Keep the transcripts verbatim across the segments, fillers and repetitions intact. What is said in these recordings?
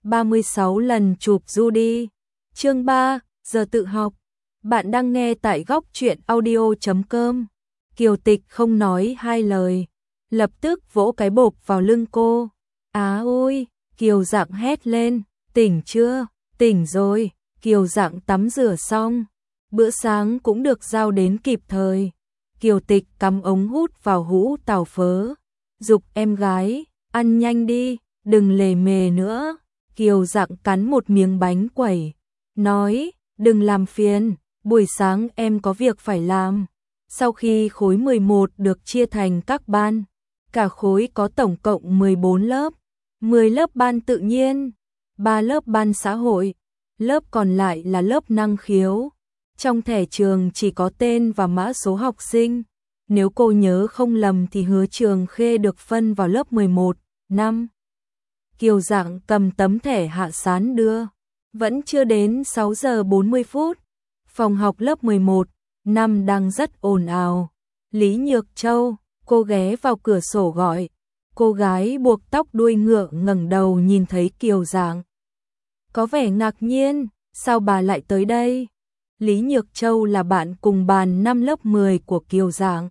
ba mươi sáu lần chụp Judy. Chương ba, giờ tự học. Bạn đang nghe tại góc truyện audio chấm com. Kiều Tịch không nói hai lời, lập tức vỗ cái bộp vào lưng cô. Á ôi, Kiều Dạng hét lên, tỉnh chưa? Tỉnh rồi. Kiều Dạng tắm rửa xong, bữa sáng cũng được giao đến kịp thời. Kiều Tịch cắm ống hút vào hũ tàu phớ, giục em gái, ăn nhanh đi, đừng lề mề nữa. Kiều Dạng cắn một miếng bánh quẩy, nói, đừng làm phiền, buổi sáng em có việc phải làm. Sau khi khối mười một được chia thành các ban, cả khối có tổng cộng mười bốn lớp, mười lớp ban tự nhiên, ba lớp ban xã hội, lớp còn lại là lớp năng khiếu. Trong thẻ trường chỉ có tên và mã số học sinh. Nếu cô nhớ không lầm thì Hứa Trường Khê được phân vào lớp mười một, năm. Kiều Dạng cầm tấm thẻ Hạ Sán đưa. Vẫn chưa đến sáu giờ bốn mươi phút. Phòng học lớp mười một, năm đang rất ồn ào. Lý Nhược Châu, cô ghé vào cửa sổ gọi. Cô gái buộc tóc đuôi ngựa ngẩng đầu nhìn thấy Kiều Dạng, có vẻ ngạc nhiên, sao bà lại tới đây? Lý Nhược Châu là bạn cùng bàn năm lớp mười của Kiều Dạng.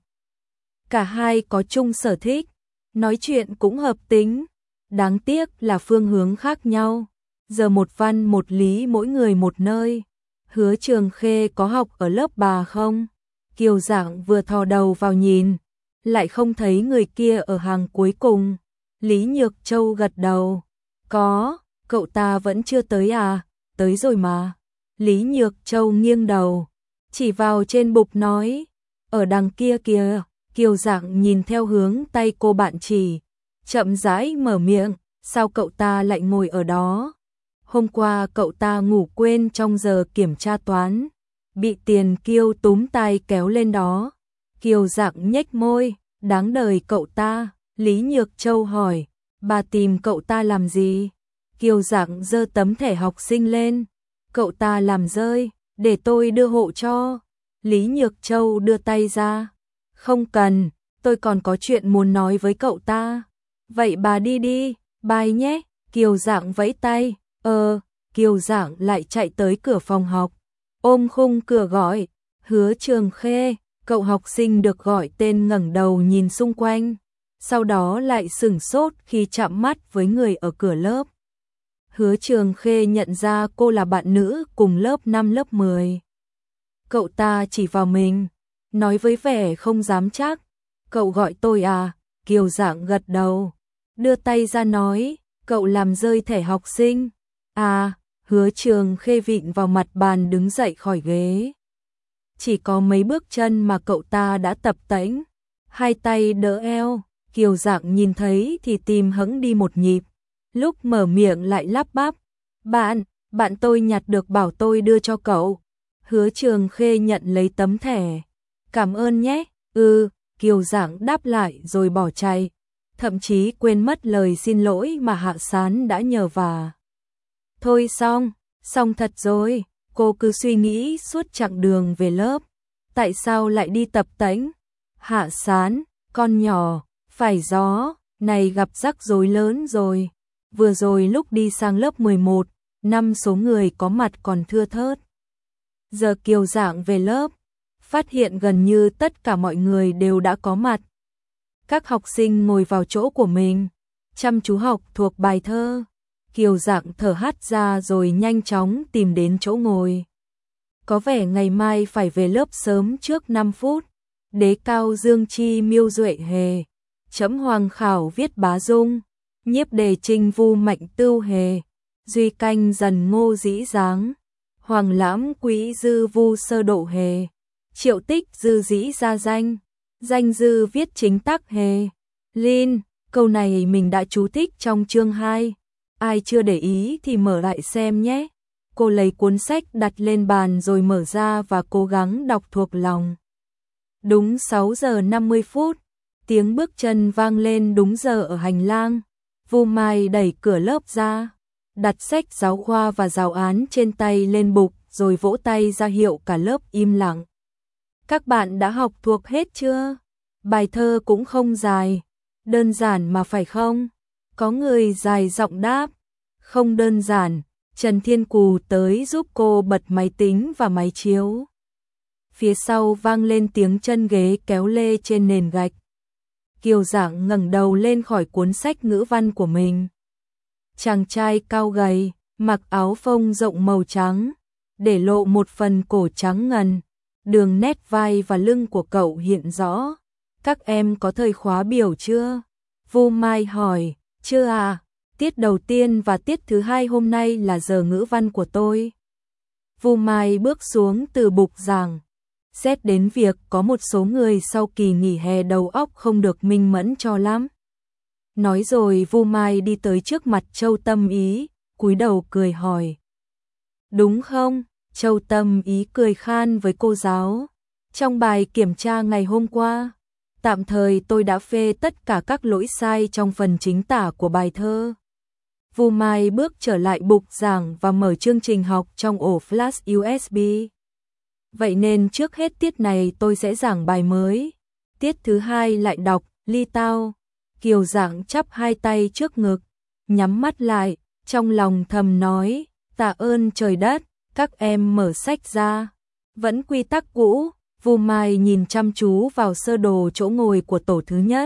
Cả hai có chung sở thích, nói chuyện cũng hợp tính. Đáng tiếc là phương hướng khác nhau. Giờ một văn một lý mỗi người một nơi. Hứa Trường Khê có học ở lớp bà không? Kiều Dạng vừa thò đầu vào nhìn, lại không thấy người kia ở hàng cuối cùng. Lý Nhược Châu gật đầu. Có, cậu ta vẫn chưa tới à? Tới rồi mà. Lý Nhược Châu nghiêng đầu, chỉ vào trên bục nói, ở đằng kia kìa. Kiều Dạng nhìn theo hướng tay cô bạn chỉ, chậm rãi mở miệng, sao cậu ta lại ngồi ở đó? Hôm qua cậu ta ngủ quên trong giờ kiểm tra toán, bị Tiền Kiêu túm tay kéo lên đó. Kiều Dạng nhếch môi, đáng đời cậu ta. Lý Nhược Châu hỏi, bà tìm cậu ta làm gì? Kiều Dạng giơ tấm thẻ học sinh lên, cậu ta làm rơi, để tôi đưa hộ cho. Lý Nhược Châu đưa tay ra, không cần, tôi còn có chuyện muốn nói với cậu ta. Vậy bà đi đi, bye nhé. Kiều Dạng vẫy tay, ờ, Kiều Dạng lại chạy tới cửa phòng học, ôm khung cửa gọi, Hứa Trường Khê. Cậu học sinh được gọi tên ngẩng đầu nhìn xung quanh, sau đó lại sửng sốt khi chạm mắt với người ở cửa lớp. Hứa Trường Khê nhận ra cô là bạn nữ cùng lớp năm lớp mười. Cậu ta chỉ vào mình, nói với vẻ không dám chắc, cậu gọi tôi à? Kiều Dạng gật đầu, đưa tay ra nói, cậu làm rơi thẻ học sinh. À, Hứa Trường Khê vịn vào mặt bàn đứng dậy khỏi ghế. Chỉ có mấy bước chân mà cậu ta đã tập tễnh, hai tay đỡ eo. Kiều Dạng nhìn thấy thì tim hững đi một nhịp, lúc mở miệng lại lắp bắp, bạn, bạn tôi nhặt được bảo tôi đưa cho cậu. Hứa Trường Khê nhận lấy tấm thẻ, cảm ơn nhé. Ừ, Kiều Dạng đáp lại rồi bỏ chạy, thậm chí quên mất lời xin lỗi mà Hạ Sán đã nhờ vả. Thôi xong, xong thật rồi. Cô cứ suy nghĩ suốt chặng đường về lớp, tại sao lại đi tập tễnh? Hạ Sán, con nhỏ, phải gió, này gặp rắc rối lớn rồi. Vừa rồi lúc đi sang lớp mười một, năm số người có mặt còn thưa thớt. Giờ Kiều Dạng về lớp, phát hiện gần như tất cả mọi người đều đã có mặt. Các học sinh ngồi vào chỗ của mình, chăm chú học thuộc bài thơ. Kiều Dạng thở hắt ra rồi nhanh chóng tìm đến chỗ ngồi. Có vẻ ngày mai phải về lớp sớm trước năm phút. Đế cao dương chi miêu duệ hề, chấm hoàng khảo viết bá dung, nhiếp đề trinh vu mạnh tưu hề, duy canh dần ngô dĩ dáng, hoàng lãm quý dư vu sơ độ hề, triệu tích dư dĩ gia danh, danh dư viết chính tắc hề. Lin, câu này mình đã chú thích trong chương hai. Ai chưa để ý thì mở lại xem nhé. Cô lấy cuốn sách đặt lên bàn rồi mở ra và cố gắng đọc thuộc lòng. Đúng sáu giờ năm mươi phút, tiếng bước chân vang lên đúng giờ ở hành lang. Vu Mai đẩy cửa lớp ra, đặt sách giáo khoa và giáo án trên tay lên bục rồi vỗ tay ra hiệu cả lớp im lặng. Các bạn đã học thuộc hết chưa? Bài thơ cũng không dài, đơn giản mà phải không? Có người dài giọng đáp, Không đơn giản, Trần Thiên Cù tới giúp cô bật máy tính và máy chiếu. Phía sau vang lên tiếng chân ghế kéo lê trên nền gạch. Kiều Dạng ngẩng đầu lên khỏi cuốn sách ngữ văn của mình. Chàng trai cao gầy, mặc áo phông rộng màu trắng, để lộ một phần cổ trắng ngần, đường nét vai và lưng của cậu hiện rõ. Các em có thời khóa biểu chưa? Vu Mai hỏi. Chưa à, tiết đầu tiên và tiết thứ hai hôm nay là giờ ngữ văn của tôi. Vu Mai bước xuống từ bục giảng. Xét đến việc có một số người sau kỳ nghỉ hè đầu óc không được minh mẫn cho lắm. Nói rồi Vu Mai đi tới trước mặt Châu Tâm Ý, cúi đầu cười hỏi. Đúng không? Châu Tâm Ý cười khan với cô giáo. Trong bài kiểm tra ngày hôm qua, tạm thời tôi đã phê tất cả các lỗi sai trong phần chính tả của bài thơ. Vu Mai bước trở lại bục giảng và mở chương trình học trong ổ flash u ét bê. Vậy nên trước hết tiết này tôi sẽ giảng bài mới. Tiết thứ hai lại đọc Ly Tao. Kiều Dạng chắp hai tay trước ngực, nhắm mắt lại, trong lòng thầm nói, tạ ơn trời đất, các em mở sách ra. Vẫn quy tắc cũ, Vu Mai nhìn chăm chú vào sơ đồ chỗ ngồi của tổ thứ nhất.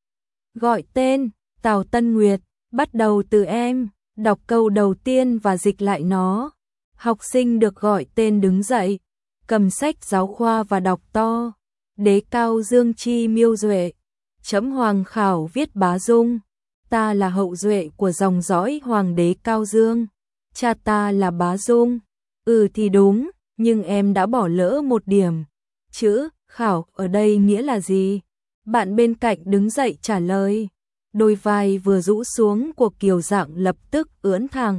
Gọi tên, Tào Tân Nguyệt, bắt đầu từ em, đọc câu đầu tiên và dịch lại nó. Học sinh được gọi tên đứng dậy, cầm sách giáo khoa và đọc to. Đế cao dương chi miêu duệ, chấm Hoàng Khảo viết bá dung. Ta là hậu duệ của dòng dõi Hoàng đế Cao Dương. Cha ta là Bá Dung. Ừ thì đúng, nhưng em đã bỏ lỡ một điểm. Chữ Khảo ở đây nghĩa là gì? Bạn bên cạnh đứng dậy trả lời. Đôi vai vừa rũ xuống của Kiều Dạng lập tức ưỡn thẳng.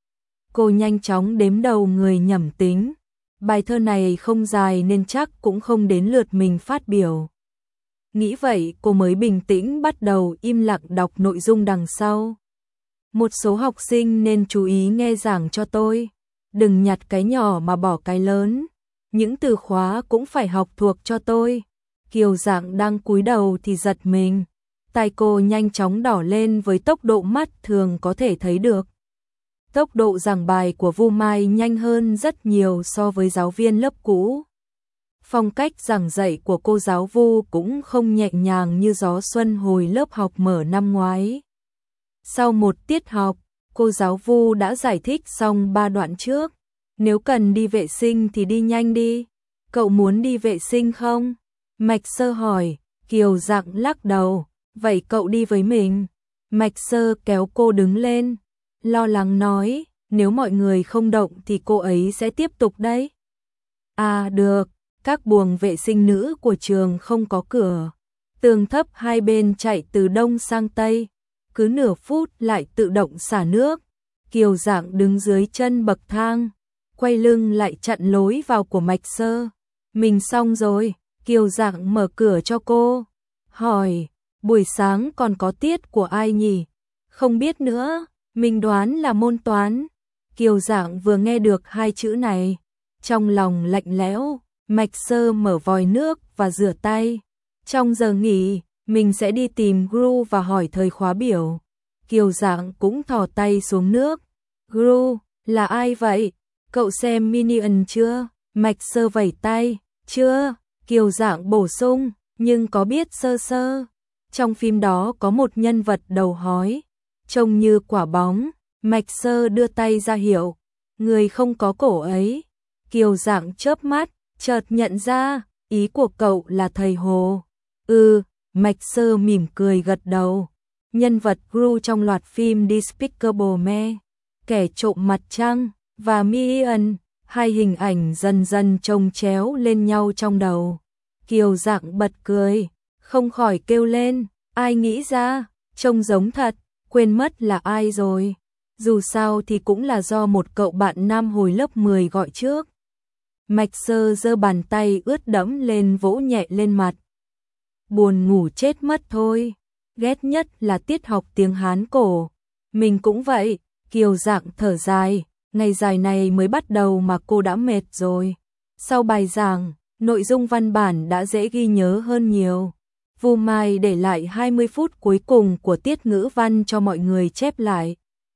Cô nhanh chóng đếm đầu người nhẩm tính. Bài thơ này không dài nên chắc cũng không đến lượt mình phát biểu. Nghĩ vậy cô mới bình tĩnh bắt đầu im lặng đọc nội dung đằng sau. Một số học sinh nên chú ý nghe giảng cho tôi. Đừng nhặt cái nhỏ mà bỏ cái lớn. Những từ khóa cũng phải học thuộc cho tôi. Kiều Dạng đang cúi đầu thì giật mình. Tai cô nhanh chóng đỏ lên với tốc độ mắt thường có thể thấy được. Tốc độ giảng bài của Vu Mai nhanh hơn rất nhiều so với giáo viên lớp cũ. Phong cách giảng dạy của cô giáo Vu cũng không nhẹ nhàng như gió xuân hồi lớp học mở năm ngoái. Sau một tiết học, cô giáo Vu đã giải thích xong ba đoạn trước. Nếu cần đi vệ sinh thì đi nhanh đi. Cậu muốn đi vệ sinh không? Mạch Sơ hỏi. Kiều Dạng lắc đầu. Vậy cậu đi với mình. Mạch Sơ kéo cô đứng lên. Lo lắng nói. Nếu mọi người không động thì cô ấy sẽ tiếp tục đấy. À được. Các buồng vệ sinh nữ của trường không có cửa. Tường thấp hai bên chạy từ đông sang tây. Cứ nửa phút lại tự động xả nước. Kiều Dạng đứng dưới chân bậc thang, quay lưng lại chặn lối vào của Mạch Sơ. Mình xong rồi. Kiều Dạng mở cửa cho cô. Hỏi, buổi sáng còn có tiết của ai nhỉ? Không biết nữa, mình đoán là môn toán. Kiều Dạng vừa nghe được hai chữ này, trong lòng lạnh lẽo. Mạch Sơ mở vòi nước và rửa tay. Trong giờ nghỉ, mình sẽ đi tìm Gru và hỏi thời khóa biểu. Kiều Dạng cũng thò tay xuống nước. Gru, là ai vậy? Cậu xem Minion chưa? Mạch Sơ vẩy tay. Chưa, Kiều Dạng bổ sung, nhưng có biết sơ sơ. Trong phim đó có một nhân vật đầu hói, trông như quả bóng. Mạch Sơ đưa tay ra hiệu. Người không có cổ ấy. Kiều Dạng chớp mắt, chợt nhận ra, ý của cậu là thầy Hồ. Ừ, Mạch Sơ mỉm cười gật đầu. Nhân vật Gru trong loạt phim Despicable Me, Kẻ trộm mặt trăng, và Minion, hai hình ảnh dần dần chồng chéo lên nhau trong đầu. Kiều Dạng bật cười, không khỏi kêu lên, ai nghĩ ra, trông giống thật, quên mất là ai rồi. Dù sao thì cũng là do một cậu bạn nam hồi lớp mười gọi trước. Mạch Sơ giơ bàn tay ướt đẫm lên vỗ nhẹ lên mặt. Buồn ngủ chết mất thôi. Ghét nhất là tiết học tiếng Hán cổ. Mình cũng vậy. Kiều Dạng thở dài. Ngày dài này mới bắt đầu mà cô đã mệt rồi. Sau bài giảng, nội dung văn bản đã dễ ghi nhớ hơn nhiều. Vu Mai để lại hai mươi phút cuối cùng của tiết ngữ văn cho mọi người chép lại.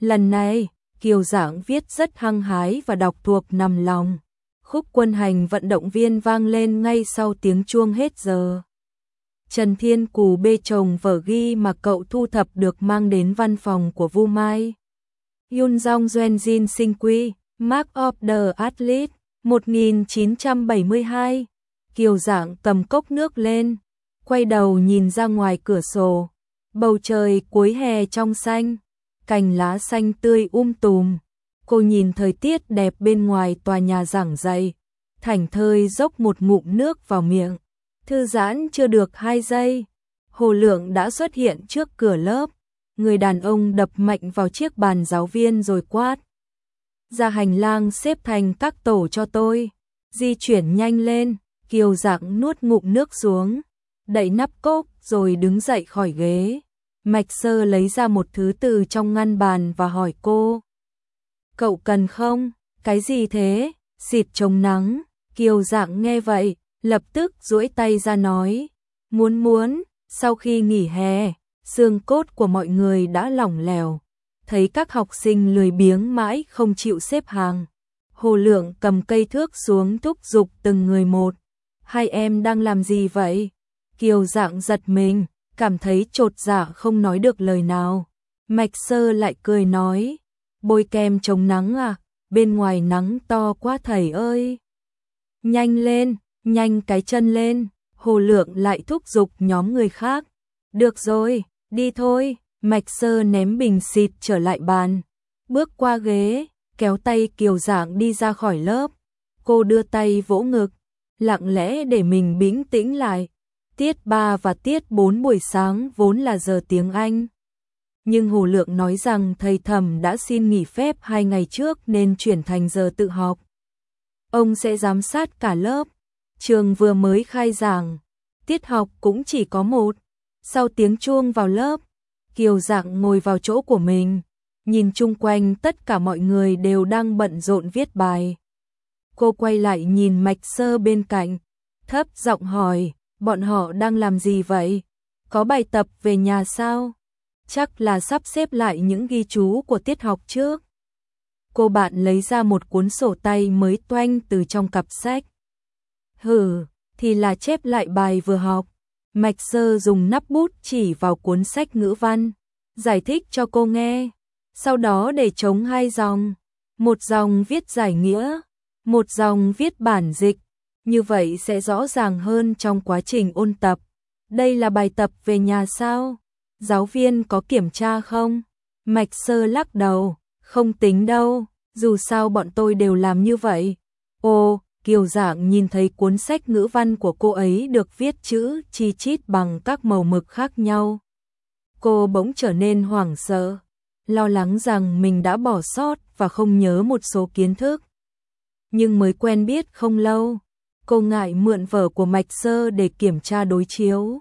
Lần này, Kiều Giảng viết rất hăng hái và đọc thuộc nằm lòng. Khúc quân hành vận động viên vang lên ngay sau tiếng chuông hết giờ. Trần Thiên Cù bê chồng vở ghi mà cậu thu thập được mang đến văn phòng của Vu Mai. Yun Jong Juen Jin sinh quy, Mark of the Athlete, một nghìn chín trăm bảy mươi hai. Kiều Giảng cầm cốc nước lên, quay đầu nhìn ra ngoài cửa sổ. Bầu trời cuối hè trong xanh, cành lá xanh tươi um tùm. Cô nhìn thời tiết đẹp bên ngoài tòa nhà giảng dạy, thảnh thơi dốc một ngụm nước vào miệng. Thư giãn chưa được hai giây, Hồ Lượng đã xuất hiện trước cửa lớp. Người đàn ông đập mạnh vào chiếc bàn giáo viên rồi quát: ra hành lang xếp thành các tổ cho tôi, di chuyển nhanh lên. Kiều Giảng nuốt ngụm nước xuống, đậy nắp cốc rồi đứng dậy khỏi ghế. Mạch Sơ lấy ra một thứ từ trong ngăn bàn và hỏi cô: cậu cần không? Cái gì thế? Xịt chống nắng. Kiều Giảng nghe vậy, lập tức duỗi tay ra nói: muốn muốn. Sau khi nghỉ hè, xương cốt của mọi người đã lỏng lẻo, thấy các học sinh lười biếng mãi không chịu xếp hàng. Hồ Lượng cầm cây thước xuống thúc giục từng người một. Hai em đang làm gì vậy? Kiều Giảng giật mình, cảm thấy chột dạ không nói được lời nào. Mạch Sơ lại cười nói: bôi kem chống nắng à? Bên ngoài nắng to quá thầy ơi. Nhanh lên, nhanh cái chân lên. Hồ Lượng lại thúc giục nhóm người khác. Được rồi, đi thôi. Mạch Sơ ném bình xịt trở lại bàn, bước qua ghế, kéo tay Kiều Giảng đi ra khỏi lớp. Cô đưa tay vỗ ngực, lặng lẽ để mình bình tĩnh lại. Tiết ba và tiết bốn buổi sáng vốn là giờ tiếng Anh. Nhưng Hồ Lượng nói rằng thầy Thẩm đã xin nghỉ phép hai ngày trước nên chuyển thành giờ tự học. Ông sẽ giám sát cả lớp. Trường vừa mới khai giảng, tiết học cũng chỉ có một. Sau tiếng chuông vào lớp, Kiều Giảng ngồi vào chỗ của mình, nhìn chung quanh tất cả mọi người đều đang bận rộn viết bài. Cô quay lại nhìn Mạch Sơ bên cạnh, thấp giọng hỏi: bọn họ đang làm gì vậy? Có bài tập về nhà sao? Chắc là sắp xếp lại những ghi chú của tiết học trước. Cô bạn lấy ra một cuốn sổ tay mới toanh từ trong cặp sách. Hừ, thì là chép lại bài vừa học. Mạch Sơ dùng nắp bút chỉ vào cuốn sách ngữ văn, giải thích cho cô nghe. Sau đó để trống hai dòng, một dòng viết giải nghĩa, một dòng viết bản dịch. Như vậy sẽ rõ ràng hơn trong quá trình ôn tập. Đây là bài tập về nhà sao? Giáo viên có kiểm tra không? Mạch Sơ lắc đầu, không tính đâu, dù sao bọn tôi đều làm như vậy. Ồ, Kiều Giảng nhìn thấy cuốn sách ngữ văn của cô ấy được viết chữ chi chít bằng các màu mực khác nhau. Cô bỗng trở nên hoảng sợ, lo lắng rằng mình đã bỏ sót và không nhớ một số kiến thức. Nhưng mới quen biết không lâu, cô ngại mượn vở của Mạch Sơ để kiểm tra đối chiếu.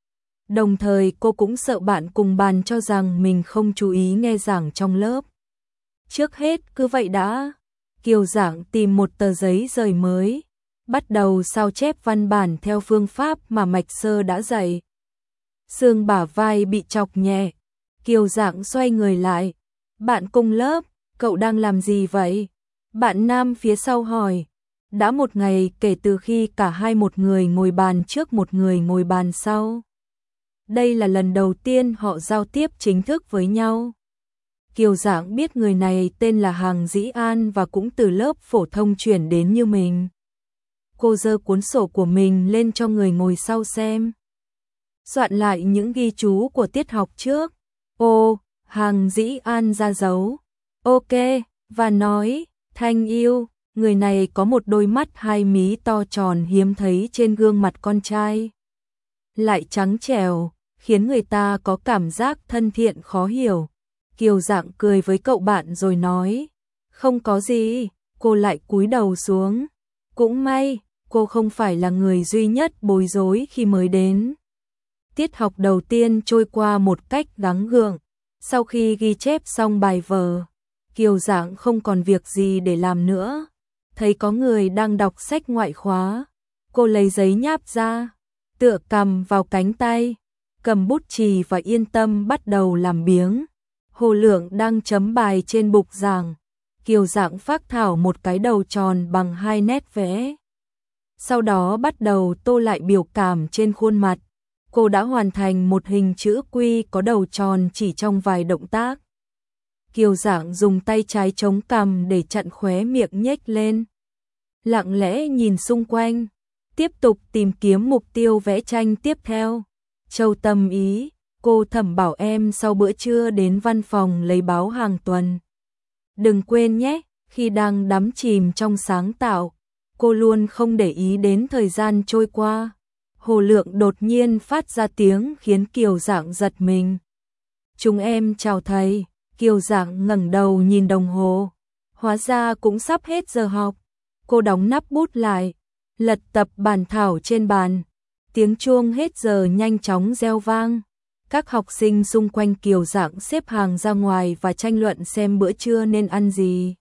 Đồng thời cô cũng sợ bạn cùng bàn cho rằng mình không chú ý nghe giảng trong lớp. Trước hết cứ vậy đã. Kiều Giảng tìm một tờ giấy rời mới, bắt đầu sao chép văn bản theo phương pháp mà Mạch Sơ đã dạy. Xương bả vai bị chọc nhẹ, Kiều Giảng xoay người lại. Bạn cùng lớp, cậu đang làm gì vậy? Bạn nam phía sau hỏi. Đã một ngày kể từ khi cả hai một người ngồi bàn trước một người ngồi bàn sau. Đây là lần đầu tiên họ giao tiếp chính thức với nhau. Kiều Giảng biết người này tên là Hằng Dĩ An và cũng từ lớp phổ thông chuyển đến như mình. Cô giơ cuốn sổ của mình lên cho người ngồi sau xem. Soạn lại những ghi chú của tiết học trước. Ô, Hằng Dĩ An ra dấu. Ok, và nói, Thanh yêu. Người này có một đôi mắt hai mí to tròn hiếm thấy trên gương mặt con trai. Lại trắng trẻo, khiến người ta có cảm giác thân thiện khó hiểu. Kiều Giảng cười với cậu bạn rồi nói, không có gì. Cô lại cúi đầu xuống. Cũng may, cô không phải là người duy nhất bối rối khi mới đến. Tiết học đầu tiên trôi qua một cách gắng gượng. Sau khi ghi chép xong bài vở, Kiều Giảng không còn việc gì để làm nữa. Thấy có người đang đọc sách ngoại khóa, cô lấy giấy nháp ra, tựa cằm vào cánh tay, cầm bút chì và yên tâm bắt đầu làm biếng. Hồ Lượng đang chấm bài trên bục giảng. Kiều Dạng phác thảo một cái đầu tròn bằng hai nét vẽ. Sau đó bắt đầu tô lại biểu cảm trên khuôn mặt. Cô đã hoàn thành một hình chữ quy có đầu tròn chỉ trong vài động tác. Kiều Dạng dùng tay trái chống cằm để chặn khóe miệng nhếch lên. Lặng lẽ nhìn xung quanh, tiếp tục tìm kiếm mục tiêu vẽ tranh tiếp theo. Châu Tâm Ý, cô Thẩm bảo em sau bữa trưa đến văn phòng lấy báo hàng tuần. Đừng quên nhé, khi đang đắm chìm trong sáng tạo, cô luôn không để ý đến thời gian trôi qua. Hồ Lượng đột nhiên phát ra tiếng khiến Kiều Dạng giật mình. Chúng em chào thầy. Kiều Dạng ngẩng đầu nhìn đồng hồ. Hóa ra cũng sắp hết giờ học. Cô đóng nắp bút lại, lật tập bản thảo trên bàn. Tiếng chuông hết giờ nhanh chóng reo vang. Các học sinh xung quanh Kiều Dạng xếp hàng ra ngoài và tranh luận xem bữa trưa nên ăn gì.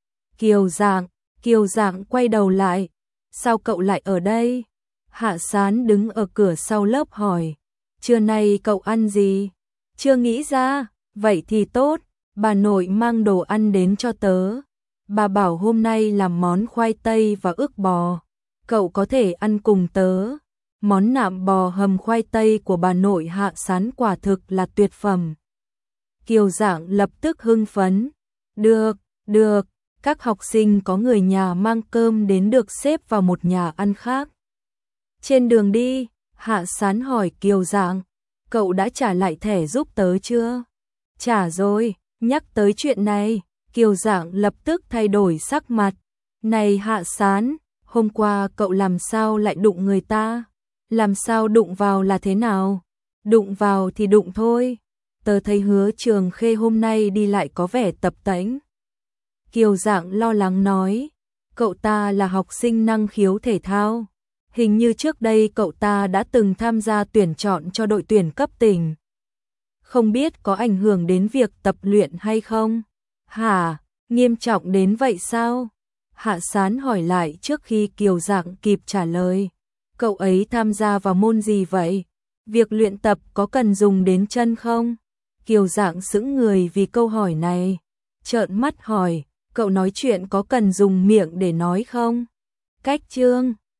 Kiều Dạng, Kiều Dạng quay đầu lại. Sao cậu lại ở đây? Hạ Sán đứng ở cửa sau lớp hỏi. Trưa nay cậu ăn gì? Chưa nghĩ ra, vậy thì tốt, bà nội mang đồ ăn đến cho tớ. Bà bảo hôm nay làm món khoai tây và ức bò. Cậu có thể ăn cùng tớ. Món nạm bò hầm khoai tây của bà nội Hạ Sán quả thực là tuyệt phẩm. Kiều Dạng lập tức hưng phấn. Được, được, các học sinh có người nhà mang cơm đến được xếp vào một nhà ăn khác. Trên đường đi, Hạ Sán hỏi Kiều Dạng, cậu đã trả lại thẻ giúp tớ chưa? Trả rồi, nhắc tới chuyện này, Kiều Dạng lập tức thay đổi sắc mặt. Này Hạ Sán, hôm qua cậu làm sao lại đụng người ta? Làm sao đụng vào là thế nào? Đụng vào thì đụng thôi. Tớ thấy Hứa Trường Khê hôm nay đi lại có vẻ tập tễnh. Kiều Dạng lo lắng nói, cậu ta là học sinh năng khiếu thể thao. Hình như trước đây cậu ta đã từng tham gia tuyển chọn cho đội tuyển cấp tỉnh. Không biết có ảnh hưởng đến việc tập luyện hay không? Hả? Nghiêm trọng đến vậy sao? Hạ Sán hỏi lại trước khi Kiều Dạng kịp trả lời. Cậu ấy tham gia vào môn gì vậy? Việc luyện tập có cần dùng đến chân không? Kiều Dạng sững người vì câu hỏi này. Trợn mắt hỏi, cậu nói chuyện có cần dùng miệng để nói không? Cách chương